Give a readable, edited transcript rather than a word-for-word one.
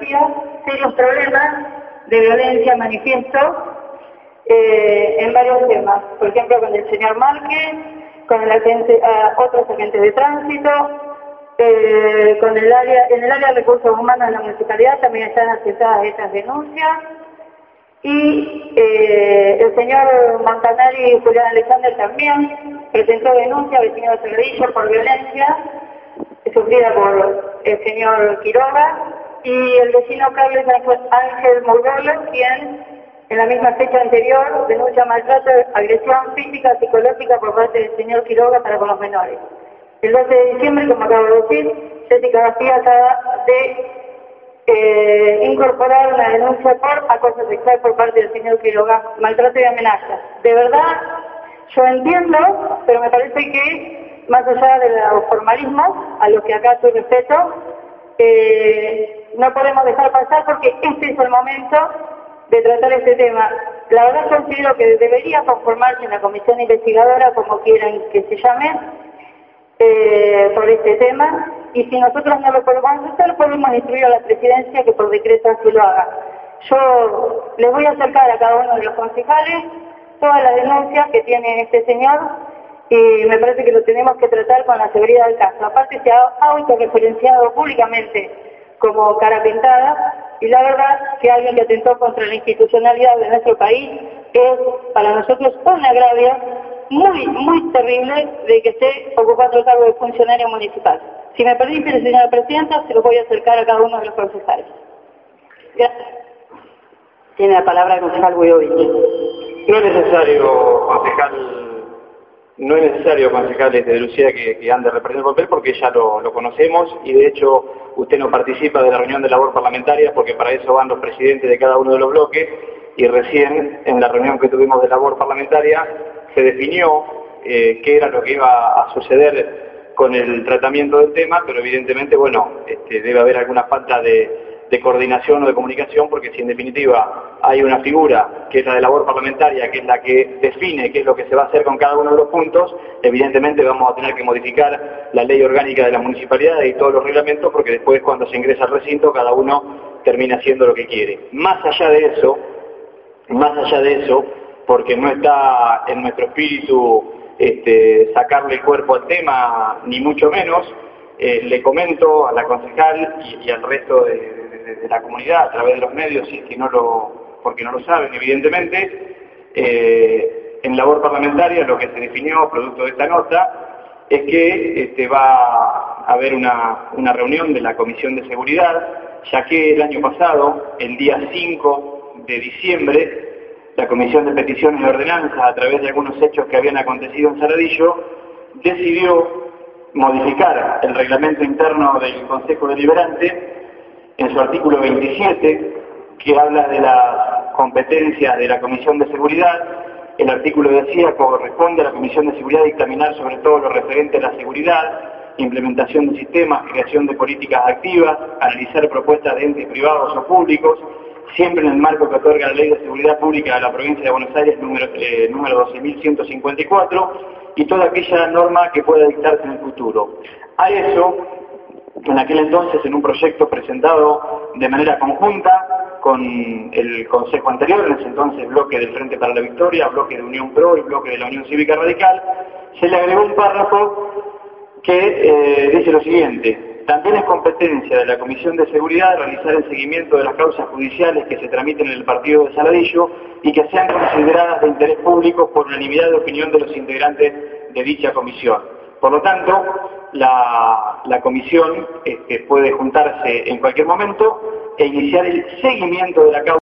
decía, serios problemas de violencia manifiesto en varios temas. Por ejemplo, con el señor Márquez, con otros agentes de tránsito, en el área de recursos humanos de la municipalidad también están aceptadas estas denuncias. Y el señor Montanari y Julián Alexander también presentó denuncia al vecino de Saladillo por violencia sufrida por el señor Quiroga, y el vecino Carlos Ángel Murgolo, quien en la misma fecha anterior denuncia maltrato, agresión física, psicológica por parte del señor Quiroga para con los menores. El 12 de diciembre, como acabo de decir, Jessica García acaba de incorporar una denuncia por acoso sexual por parte del señor Quiroga, maltrato y amenazas. De verdad, yo entiendo, pero me parece que, más allá de los formalismos, a los que acá estoy respeto, no podemos dejar pasar porque este es el momento de tratar este tema. La verdad considero que debería conformarse una comisión investigadora, como quieran que se llame, por este tema, y si nosotros no lo podemos hacer, podemos instruir a la presidencia que por decreto así lo haga. Yo les voy a acercar a cada uno de los concejales todas las denuncias que tiene este señor, y me parece que lo tenemos que tratar con la severidad del caso. Aparte se ha autorreferenciado públicamente como cara pintada, y la verdad que alguien que atentó contra la institucionalidad de nuestro país es para nosotros un agravio muy terrible de que esté ocupando el cargo de funcionario municipal. Si me permite, señora presidenta, se lo voy a acercar a cada uno de los concejales. Gracias. Tiene la palabra el concejal Buidovich. No es necesario, concejales de Lucía, que ande representando el papel, porque ya lo conocemos, y de hecho usted no participa de la reunión de labor parlamentaria porque para eso van los presidentes de cada uno de los bloques, y recién en la reunión que tuvimos de labor parlamentaria se definió qué era lo que iba a suceder con el tratamiento del tema, pero evidentemente, bueno, debe haber alguna falta de coordinación o de comunicación, porque si en definitiva hay una figura que es la de labor parlamentaria, que es la que define qué es lo que se va a hacer con cada uno de los puntos, evidentemente vamos a tener que modificar la ley orgánica de las municipalidades y todos los reglamentos, porque después cuando se ingresa al recinto cada uno termina haciendo lo que quiere. Más allá de eso, porque no está en nuestro espíritu sacarle el cuerpo al tema, ni mucho menos, le comento a la concejal y al resto de la comunidad a través de los medios, si es que porque no lo saben evidentemente, en labor parlamentaria lo que se definió producto de esta nota es que va a haber una reunión de la Comisión de Seguridad, ya que el año pasado, el día 5 de diciembre, la Comisión de Peticiones y Ordenanzas, a través de algunos hechos que habían acontecido en Saladillo, decidió modificar el reglamento interno del Consejo Deliberante en su artículo 27, que habla de las competencias de la Comisión de Seguridad. El artículo decía: corresponde a la Comisión de Seguridad dictaminar sobre todo lo referente a la seguridad, implementación de sistemas, creación de políticas activas, analizar propuestas de entes privados o públicos, siempre en el marco que otorga la Ley de Seguridad Pública de la Provincia de Buenos Aires número 12.154, y toda aquella norma que pueda dictarse en el futuro. A eso, en aquel entonces, en un proyecto presentado de manera conjunta con el Consejo anterior, en ese entonces bloque del Frente para la Victoria, bloque de Unión Pro y bloque de la Unión Cívica Radical, se le agregó un párrafo que dice lo siguiente: también es competencia de la Comisión de Seguridad realizar el seguimiento de las causas judiciales que se tramiten en el partido de Saladillo y que sean consideradas de interés público por unanimidad de opinión de los integrantes de dicha comisión. Por lo tanto, la comisión puede juntarse en cualquier momento e iniciar el seguimiento de la causa